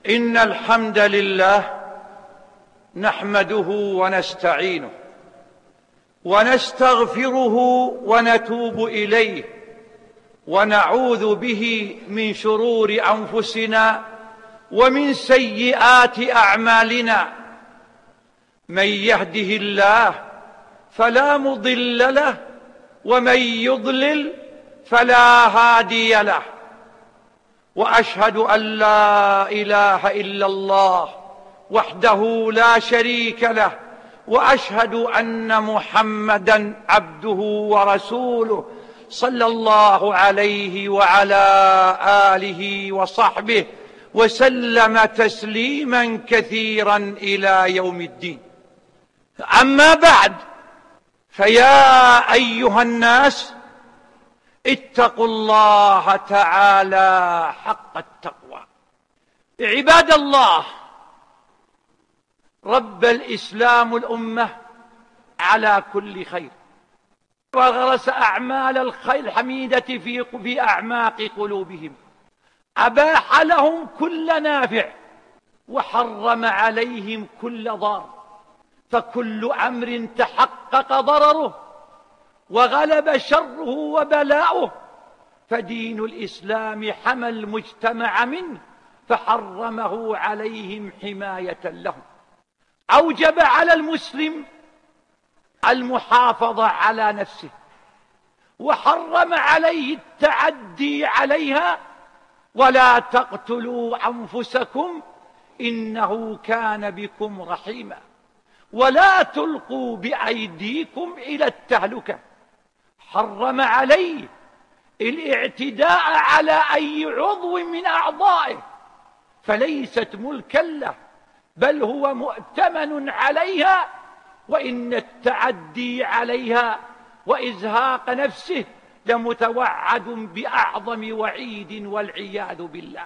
إن الحمد لله نحمده ونستعينه ونستغفره ونتوب إليه ونعوذ به من شرور أنفسنا ومن سيئات أعمالنا. من يهده الله فلا مضل له ومن يضلل فلا هادي له، وأشهد أن لا إله إلا الله وحده لا شريك له، وأشهد أن محمدًا عبده ورسوله صلى الله عليه وعلى آله وصحبه وسلم تسليمًا كثيرًا إلى يوم الدين. أما بعد، فيا أيها الناس اتقوا الله تعالى حق التقوى. عباد الله، رب الإسلام الأمة على كل خير، وغرس أعمال الخير الحميدة في أعماق قلوبهم، أباح لهم كل نافع وحرم عليهم كل ضار، فكل أمر تحقق ضرره وغلب شره وبلاؤه فدين الإسلام حمى المجتمع منه فحرمه عليهم حماية لهم. أوجب على المسلم المحافظة على نفسه، وحرم عليه التعدي عليها: ولا تقتلوا أنفسكم إنه كان بكم رحيما، ولا تلقوا بأيديكم إلى التهلكة. حرم عليه الاعتداء على أي عضو من أعضائه، فليست ملكا له بل هو مؤتمن عليها، وإن التعدي عليها وإزهاق نفسه لمتوعد بأعظم وعيد والعياذ بالله.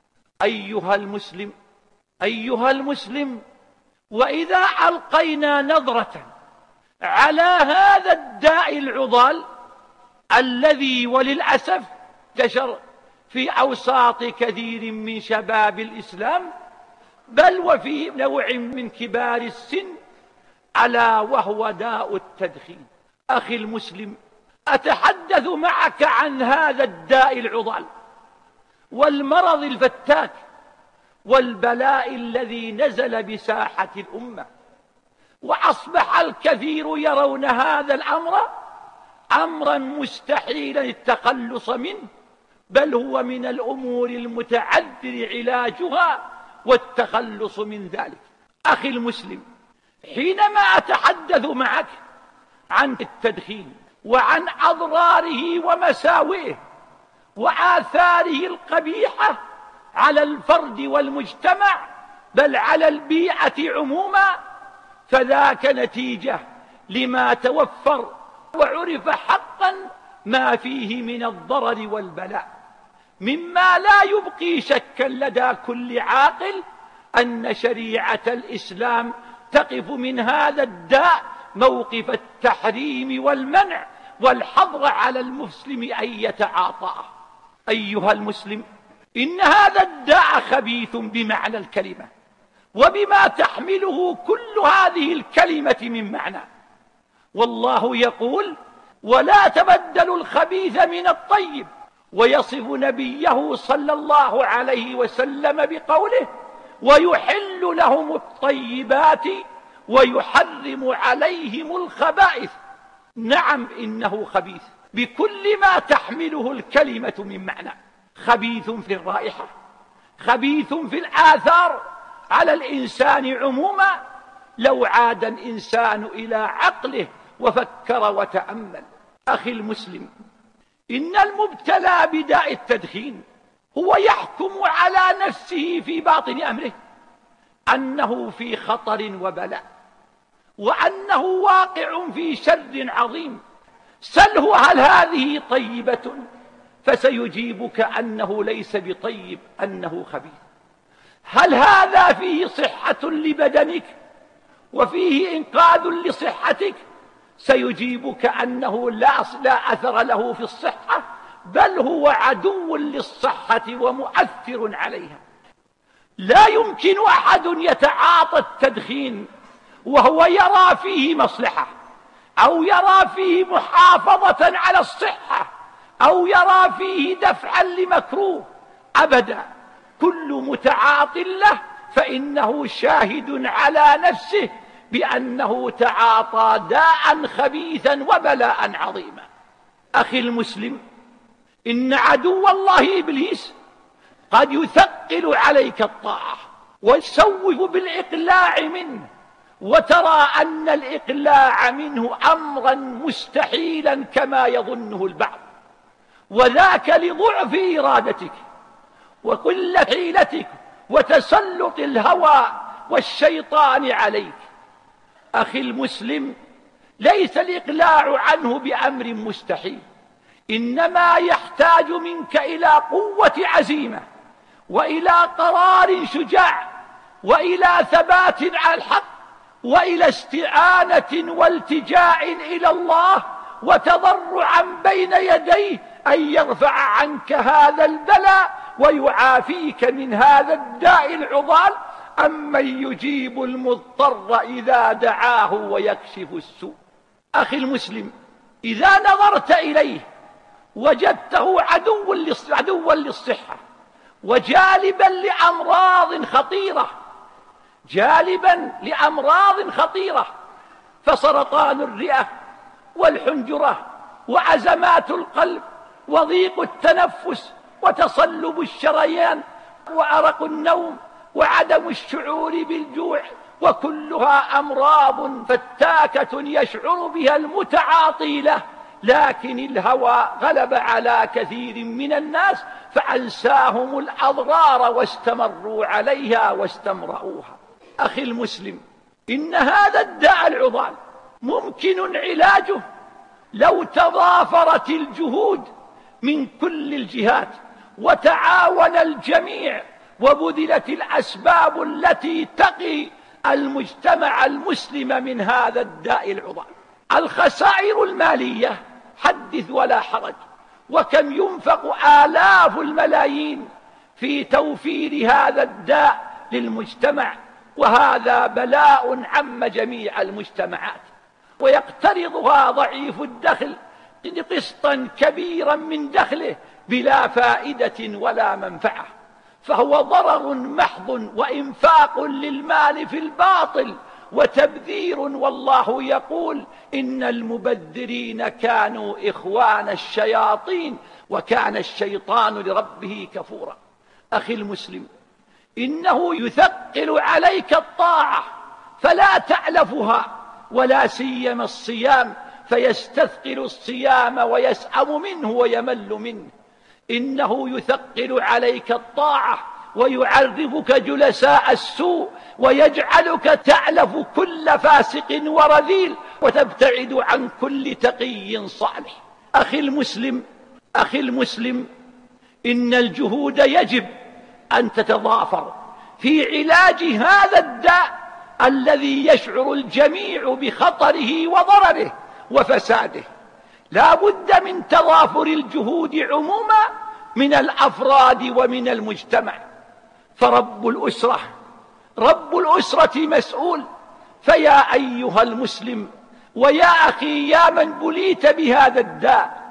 أيها المسلم، وإذا ألقينا نظرة على هذا الداء العضال الذي وللأسف انتشر في أوساط كثير من شباب الإسلام، بل وفي نوع من كبار السن، ألا وهو داء التدخين. أخي المسلم، أتحدث معك عن هذا الداء العضال والمرض الفتاك والبلاء الذي نزل بساحة الأمة، وأصبح الكثير يرون هذا الأمر أمرا مستحيلا التخلص منه، بل هو من الأمور المتعذر علاجها والتخلص من ذلك. أخي المسلم، حينما أتحدث معك عن التدخين وعن أضراره ومساوئه وآثاره القبيحة على الفرد والمجتمع، بل على البيئة عموما، فذاك نتيجة لما توفر وعرف حقا ما فيه من الضرر والبلاء، مما لا يبقي شكا لدى كل عاقل أن شريعة الإسلام تقف من هذا الداء موقف التحريم والمنع والحظر على المسلم أن يتعاطاه. أيها المسلم، إن هذا الداء خبيث بمعنى الكلمة وبما تحمله كل هذه الكلمة من معنى. والله يقول: ولا تبدلوا الخبيث من الطيب، ويصف نبيه صلى الله عليه وسلم بقوله: ويحل لهم الطيبات ويحرم عليهم الخبائث. نعم، إنه خبيث بكل ما تحمله الكلمة من معنى. خبيث في الرائحة، خبيث في الآثار على الإنسان عموما. لو عاد الإنسان إلى عقله وفكر وتأمل. أخي المسلم، إن المبتلى بداء التدخين هو يحكم على نفسه في باطن أمره أنه في خطر وبلاء، وأنه واقع في شر عظيم. سله: هل هذه طيبة؟ فسيجيبك أنه ليس بطيب، أنه خبيث. هل هذا فيه صحة لبدنك وفيه إنقاذ لصحتك؟ سيجيبك أنه لا أثر له في الصحة، بل هو عدو للصحة ومؤثر عليها. لا يمكن أحد يتعاطى التدخين وهو يرى فيه مصلحة، أو يرى فيه محافظة على الصحة، أو يرى فيه دفعا لمكروه، أبدا. كل متعاط له فإنه شاهد على نفسه بأنه تعاطى داء خبيثا وبلاء عظيما. أخي المسلم، إن عدو الله إبليس قد يثقل عليك الطاعة ويسوف بالإقلاع منه، وترى أن الإقلاع منه أمرا مستحيلا كما يظنه البعض، وذاك لضعف إرادتك وقلة حيلتك وتسلط الهوى والشيطان عليك. أخي المسلم، ليس الإقلاع عنه بأمر مستحيل، إنما يحتاج منك إلى قوة عزيمة، وإلى قرار شجاع، وإلى ثبات على الحق، وإلى استعانة والتجاء إلى الله وتضرعا بين يديه أن يرفع عنك هذا البلاء ويعافيك من هذا الداء العضال، أمن يجيب المضطر إذا دعاه ويكشف السوء. أخي المسلم، إذا نظرت إليه وجدته عدوا للصحة وجالبا لأمراض خطيرة، فسرطان الرئة والحنجرة وعزمات القلب وضيق التنفس وتصلب الشريان وأرق النوم وعدم الشعور بالجوع، وكلها أمراض فتاكة يشعر بها المتعاطي له، لكن الهوى غلب على كثير من الناس فأنساهم الأضرار واستمروا عليها واستمرؤوها. أخي المسلم، إن هذا الداء العضال ممكن علاجه لو تضافرت الجهود من كل الجهات وتعاون الجميع وبذلت الأسباب التي تقي المجتمع المسلم من هذا الداء العضال. الخسائر المالية حدث ولا حرج، وكم ينفق آلاف الملايين في توفير هذا الداء للمجتمع، وهذا بلاء عم جميع المجتمعات، ويقترضها ضعيف الدخل قسطا كبيرا من دخله بلا فائدة ولا منفعة، فهو ضرر محض وإنفاق للمال في الباطل وتبذير. والله يقول: إن المبذرين كانوا إخوان الشياطين وكان الشيطان لربه كفورا. أخي المسلم، إنه يثقل عليك الطاعة فلا تعلفها، ولا سيما الصيام، فيستثقل الصيام ويسأم منه ويمل منه. إنه يثقل عليك الطاعة ويعرفك جلساء السوء ويجعلك تعلف كل فاسق ورذيل وتبتعد عن كل تقي صالح. أخي المسلم، إن الجهود يجب أن تتضافر في علاج هذا الداء الذي يشعر الجميع بخطره وضرره وفساده. لا بد من تضافر الجهود عموما من الأفراد ومن المجتمع، فرب الأسرة مسؤول. فيا أيها المسلم ويا أخي يا من بليت بهذا الداء،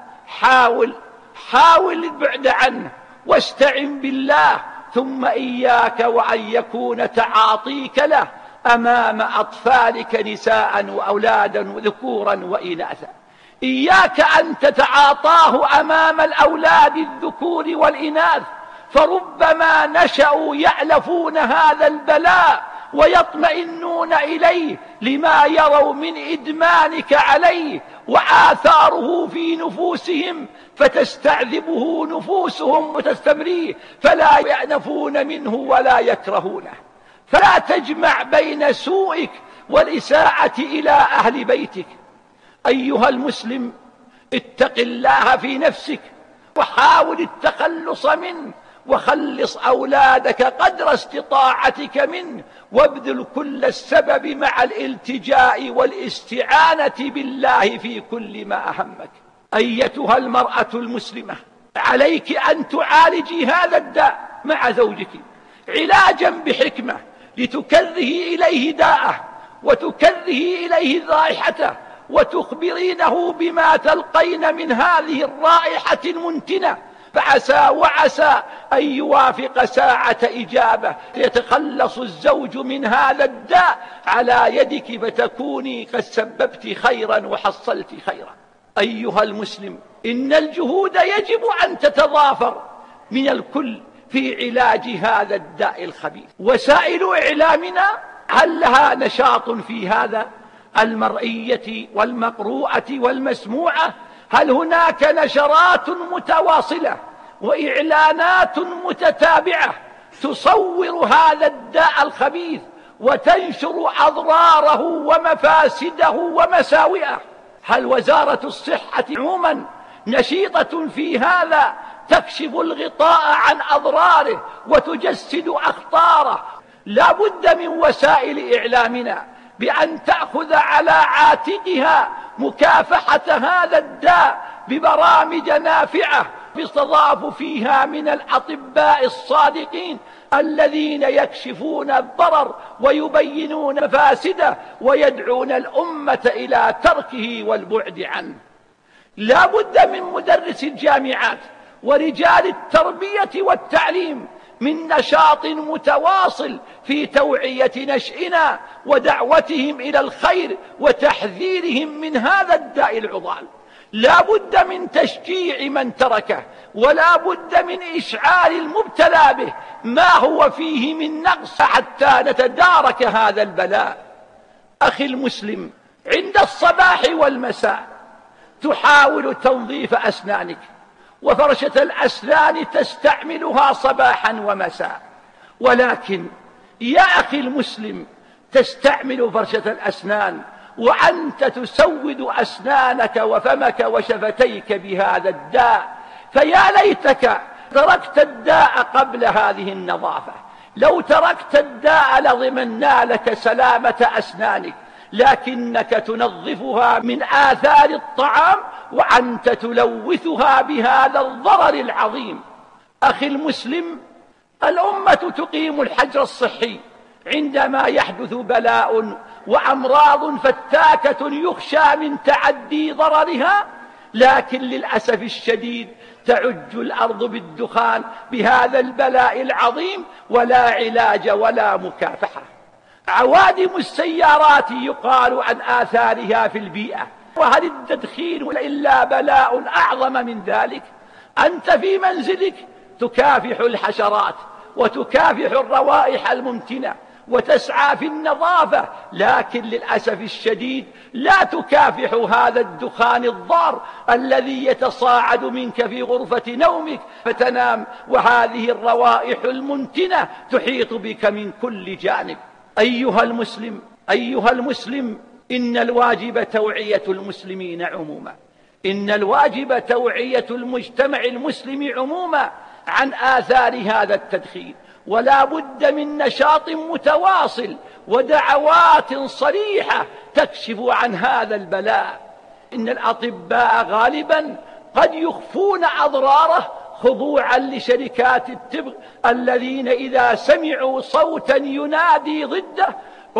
حاول البعد عنه واستعن بالله، ثم إياك وأن يكون تعاطيك له أمام أطفالك نساء وأولادا ذكورا وإناثا. إياك أن تتعاطاه أمام الأولاد الذكور والإناث، فربما نشأوا يألفون هذا البلاء ويطمئنون إليه لما يروا من إدمانك عليه وآثاره في نفوسهم، فتستعذبه نفوسهم وتستمريه، فلا يأنفون منه ولا يكرهونه. فلا تجمع بين سوءك والإساءة إلى أهل بيتك. أيها المسلم، اتق الله في نفسك وحاول التخلص منه، وخلص أولادك قدر استطاعتك منه، وابذل كل السبب مع الالتجاء والاستعانة بالله في كل ما أهمك. أيتها المرأة المسلمة، عليك أن تعالجي هذا الداء مع زوجك علاجا بحكمة لتكره إليه داءه وتكره إليه رائحته وتخبرينه بما تلقين من هذه الرائحة المنتنة، فعسى وعسى أن يوافق ساعة إجابة يتخلص الزوج من هذا الداء على يدك، فتكوني قد سببت خيرا وحصلت خيرا. أيها المسلم، إن الجهود يجب أن تتضافر من الكل في علاج هذا الداء الخبيث. وسائل إعلامنا هل لها نشاط في هذا؟ المرئية والمقروءة والمسموعة، هل هناك نشرات متواصلة وإعلانات متتابعة تصور هذا الداء الخبيث وتنشر أضراره ومفاسده ومساوئه؟ هل وزارة الصحة عموما نشيطة في هذا، تكشف الغطاء عن أضراره وتجسد أخطاره؟ لا بد من وسائل إعلامنا بأن تأخذ على عاتقها مكافحة هذا الداء ببرامج نافعة يستضاف فيها من الأطباء الصادقين الذين يكشفون الضرر ويبينون مفاسده ويدعون الأمة إلى تركه والبعد عنه. لا بد من مدرس الجامعات ورجال التربية والتعليم من نشاط متواصل في توعية نشئنا ودعوتهم إلى الخير وتحذيرهم من هذا الداء العضال. لا بد من تشجيع من تركه، ولا بد من إشعار المبتلى به ما هو فيه من نقص حتى نتدارك هذا البلاء. أخي المسلم، عند الصباح والمساء تحاول تنظيف أسنانك، وفرشة الأسنان تستعملها صباحا ومساء، ولكن يا أخي المسلم تستعمل فرشة الأسنان وأنت تسود أسنانك وفمك وشفتيك بهذا الداء، فيا ليتك تركت الداء قبل هذه النظافة. لو تركت الداء لضمنا لك سلامة أسنانك، لكنك تنظفها من آثار الطعام وأنت تلوثها بهذا الضرر العظيم. أخي المسلم، الأمة تقيم الحجر الصحي عندما يحدث بلاء وأمراض فتاكة يخشى من تعدي ضررها، لكن للأسف الشديد تعج الأرض بالدخان بهذا البلاء العظيم ولا علاج ولا مكافحة. عوادم السيارات يقال عن آثارها في البيئة، وهل التدخين إلا بلاء أعظم من ذلك؟ أنت في منزلك تكافح الحشرات وتكافح الروائح الممتنة وتسعى في النظافة، لكن للأسف الشديد لا تكافح هذا الدخان الضار الذي يتصاعد منك في غرفة نومك فتنام وهذه الروائح المنتنة تحيط بك من كل جانب. أيها المسلم، إن الواجب توعية المسلمين عموما، إن الواجب توعية المجتمع المسلم عموما عن آثار هذا التدخين، ولا بد من نشاط متواصل ودعوات صريحة تكشف عن هذا البلاء. إن الأطباء غالبا قد يخفون أضراره خضوعا لشركات التبغ الذين إذا سمعوا صوتا ينادي ضده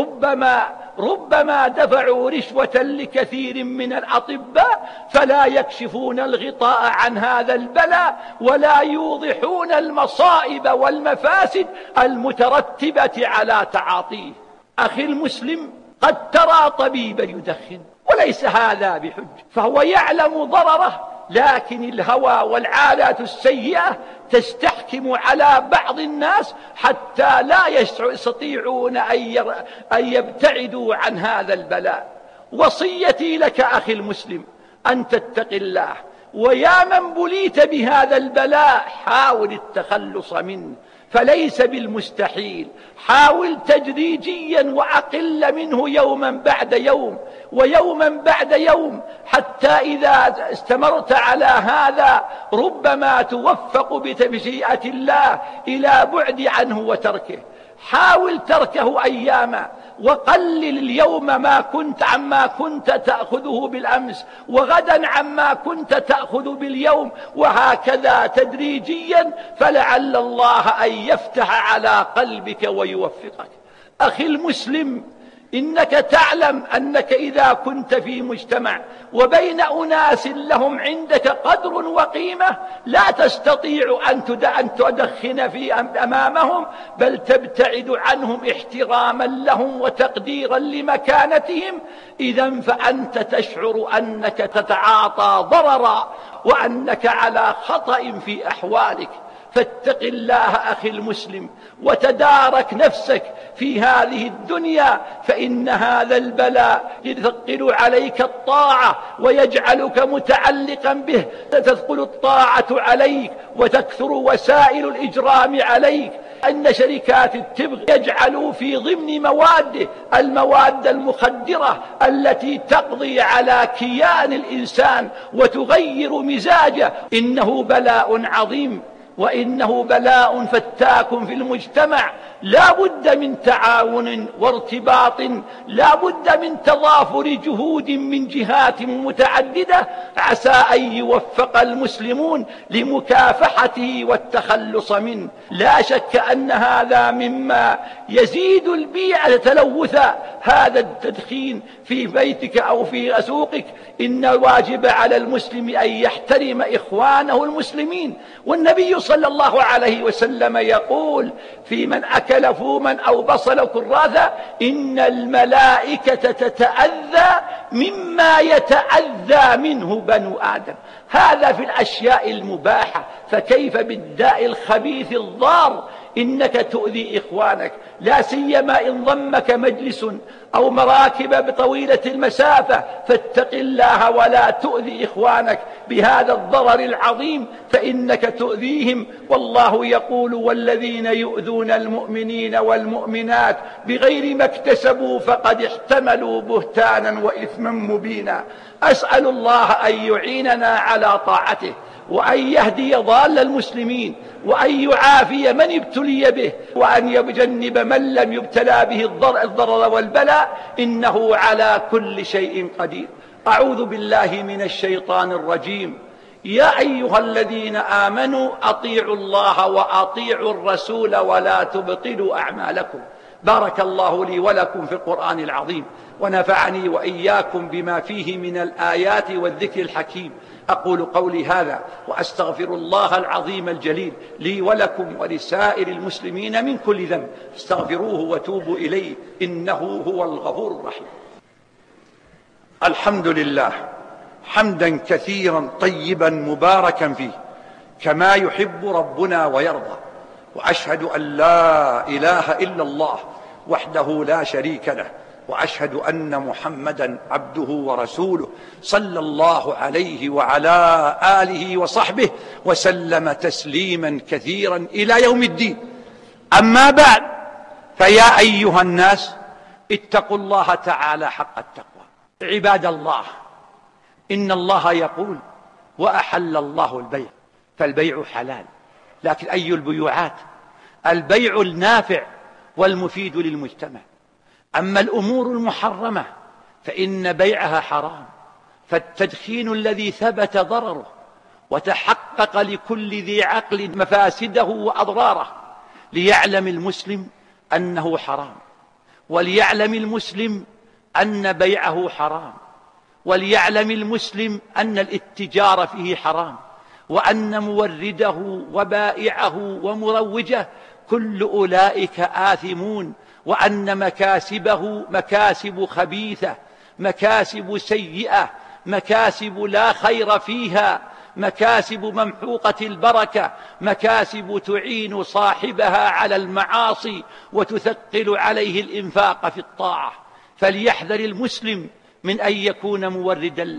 ربما دفعوا رشوة لكثير من الأطباء فلا يكشفون الغطاء عن هذا البلاء ولا يوضحون المصائب والمفاسد المترتبة على تعاطيه. أخي المسلم، قد ترى طبيبا يدخن وليس هذا بحج، فهو يعلم ضرره، لكن الهوى والعادات السيئة تستحكم على بعض الناس حتى لا يستطيعون أن يبتعدوا عن هذا البلاء. وصيتي لك أخي المسلم أن تتق الله، ويا من بليت بهذا البلاء حاول التخلص منه، فليس بالمستحيل. حاول تدريجيا وأقل منه يوما بعد يوم ويوما بعد يوم، حتى إذا استمرت على هذا ربما توفق بتمشيئة الله إلى بعد عنه وتركه. حاول تركه أياما، وقلل اليوم عما كنت تأخذه بالأمس، وغدا عما كنت تأخذ باليوم، وهكذا تدريجيا، فلعل الله أن يفتح على قلبك ويوفقك. أخي المسلم، إنك تعلم أنك إذا كنت في مجتمع وبين أناس لهم عندك قدر وقيمة، لا تستطيع أن تدخن أمامهم، بل تبتعد عنهم احتراما لهم وتقديرا لمكانتهم. إذن فأنت تشعر أنك تتعاطى ضررا وأنك على خطأ في أحوالك. فاتق الله أخي المسلم، وتدارك نفسك في هذه الدنيا، فإن هذا البلاء يثقل عليك الطاعة ويجعلك متعلقا به، تثقل الطاعة عليك وتكثر وسائل الإجرام عليك. أن شركات التبغ يجعلوا في ضمن المواد المخدرة التي تقضي على كيان الإنسان وتغير مزاجه. إنه بلاء عظيم، وإنه بلاء فتاك في المجتمع. لا بد من تعاون وارتباط، لا بد من تضافر جهود من جهات متعددة، عسى أن يوفق المسلمون لمكافحته والتخلص منه. لا شك أن هذا مما يزيد البيئة تلوثا، هذا التدخين في بيتك أو في سوقك. إن الواجب على المسلم أن يحترم إخوانه المسلمين، والنبي صلى الله عليه وسلم يقول في من أكل فوما أو بصل كراثا: إن الملائكة تتأذى مما يتأذى منه بنو آدم. هذا في الأشياء المباحة، فكيف بالداء الخبيث الضار؟ إنك تؤذي إخوانك، لا سيما إن ضمك مجلس أو مراكب بطويلة المسافة. فاتق الله ولا تؤذي إخوانك بهذا الضرر العظيم، فإنك تؤذيهم. والله يقول: والذين يؤذون المؤمنين والمؤمنات بغير ما اكتسبوا فقد احتملوا بهتانا وإثما مبينا. أسأل الله أن يعيننا على طاعته، وأن يهدي ضال المسلمين، وأن يعافي من ابتلي به، وأن يجنب من لم يبتلى به الضرر والبلاء، إنه على كل شيء قدير. أعوذ بالله من الشيطان الرجيم. يا أيها الذين آمنوا أطيعوا الله وأطيعوا الرسول ولا تبطلوا أعمالكم. بارك الله لي ولكم في القرآن العظيم، ونفعني وإياكم بما فيه من الآيات والذكر الحكيم. أقول قولي هذا وأستغفر الله العظيم الجليل لي ولكم ولسائر المسلمين من كل ذنب، استغفروه وتوبوا إليه، إنه هو الغفور الرحيم. الحمد لله حمدا كثيرا طيبا مباركا فيه، كما يحب ربنا ويرضى. وأشهد أن لا إله إلا الله وحده لا شريك له، وأشهد أن محمدا عبده ورسوله، صلى الله عليه وعلى آله وصحبه وسلم تسليما كثيرا إلى يوم الدين. أما بعد، فيا أيها الناس اتقوا الله تعالى حق التقوى. عباد الله، إن الله يقول: وأحل الله البيع، فالبيع حلال. لكن أي البيوعات؟ البيع النافع والمفيد للمجتمع. أما الأمور المحرمة فإن بيعها حرام. فالتدخين الذي ثبت ضرره وتحقق لكل ذي عقل مفاسده وأضراره، ليعلم المسلم أنه حرام، وليعلم المسلم أن بيعه حرام، وليعلم المسلم أن الاتجار فيه حرام، وأن مورده وبائعه ومروجه كل أولئك آثمون، وأن مكاسبه مكاسب خبيثة، مكاسب سيئة، مكاسب لا خير فيها، مكاسب ممحوقة البركة، مكاسب تعين صاحبها على المعاصي وتثقل عليه الإنفاق في الطاعة. فليحذر المسلم من أن يكون موردا له،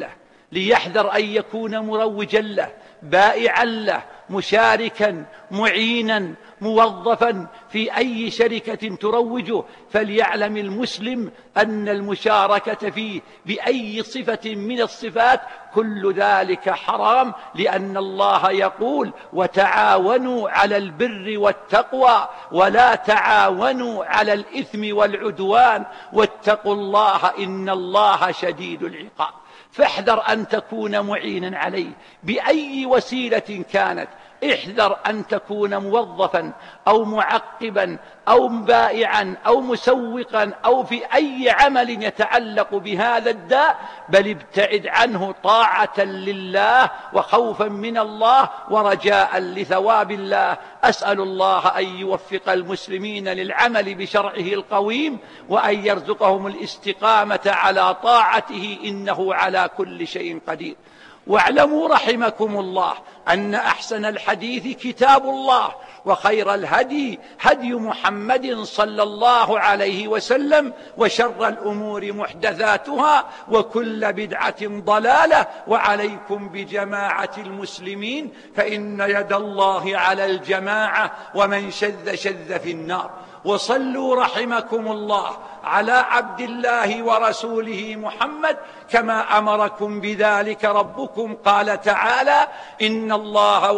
ليحذر أن يكون مروجا له، بائعا له، مشاركا، معينا، موظفا في أي شركة تروجه. فليعلم المسلم أن المشاركة فيه بأي صفة من الصفات كل ذلك حرام، لأن الله يقول: وتعاونوا على البر والتقوى ولا تعاونوا على الإثم والعدوان واتقوا الله إن الله شديد العقاب. فاحذر أن تكون معينا عليه بأي وسيلة كانت. احذر أن تكون موظفا أو معقبا أو بائعا أو مسوقا أو في أي عمل يتعلق بهذا الداء، بل ابتعد عنه طاعة لله وخوفا من الله ورجاء لثواب الله. أسأل الله أن يوفق المسلمين للعمل بشرعه القويم، وأن يرزقهم الاستقامة على طاعته، إنه على كل شيء قدير. واعلموا رحمكم الله أن أحسن الحديث كتاب الله، وخير الهدي هدي محمد صلى الله عليه وسلم، وشر الأمور محدثاتها، وكل بدعة ضلالة. وعليكم بجماعة المسلمين، فإن يد الله على الجماعة، ومن شذ شذ في النار. وصلوا رحمكم الله على عبد الله ورسوله محمد كما أمركم بذلك ربكم. قال تعالى: إن الله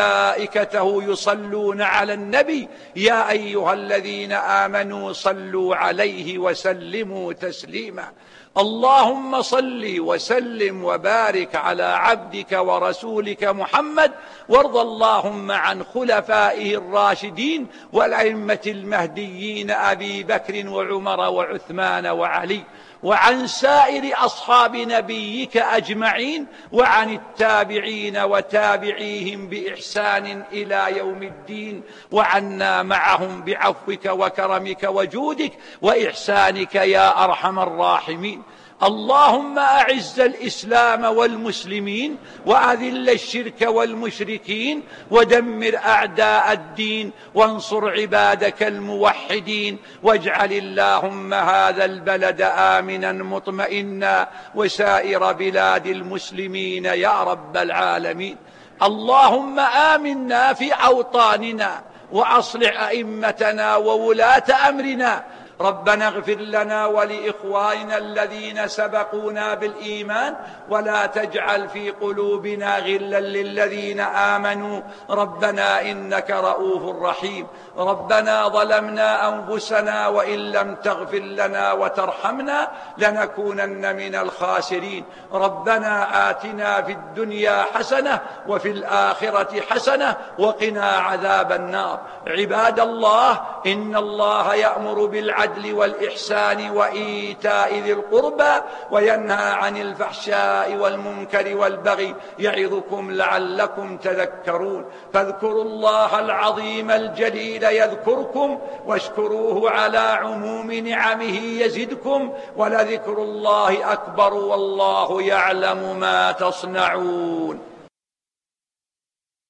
وملائكته يصلون على النبي يا أيها الذين آمنوا صلوا عليه وسلموا تسليما. اللهم صل وسلم وبارك على عبدك ورسولك محمد، وارض اللهم عن خلفائه الراشدين والأئمة المهديين أبي بكر وعمر وعثمان وعلي، وعن سائر أصحاب نبيك أجمعين، وعن التابعين وتابعيهم بإحسان إلى يوم الدين، وعنا معهم بعفوك وكرمك وجودك وإحسانك يا أرحم الراحمين. اللهم أعز الإسلام والمسلمين، وأذل الشرك والمشركين، ودمر أعداء الدين، وانصر عبادك الموحدين. واجعل اللهم هذا البلد آمنا مطمئنا، وسائر بلاد المسلمين يا رب العالمين. اللهم آمنا في أوطاننا، وأصلح أئمتنا وولاة أمرنا. ربنا اغفر لنا ولإخواننا الذين سبقونا بالإيمان، ولا تجعل في قلوبنا غلا للذين آمنوا ربنا إنك رؤوف رحيم. ربنا ظلمنا أنفسنا وإن لم تغفر لنا وترحمنا لنكونن من الخاسرين. ربنا آتنا في الدنيا حسنة وفي الآخرة حسنة وقنا عذاب النار. عباد الله، إن الله يأمر بالعدل والإحسان وإيتاء ذي القربى، وينهى عن الفحشاء والمنكر والبغي، يعظكم لعلكم تذكرون. فاذكروا الله العظيم الجليل يذكركم، واشكروه على عموم نعمه يزدكم، ولذكر الله أكبر والله يعلم ما تصنعون.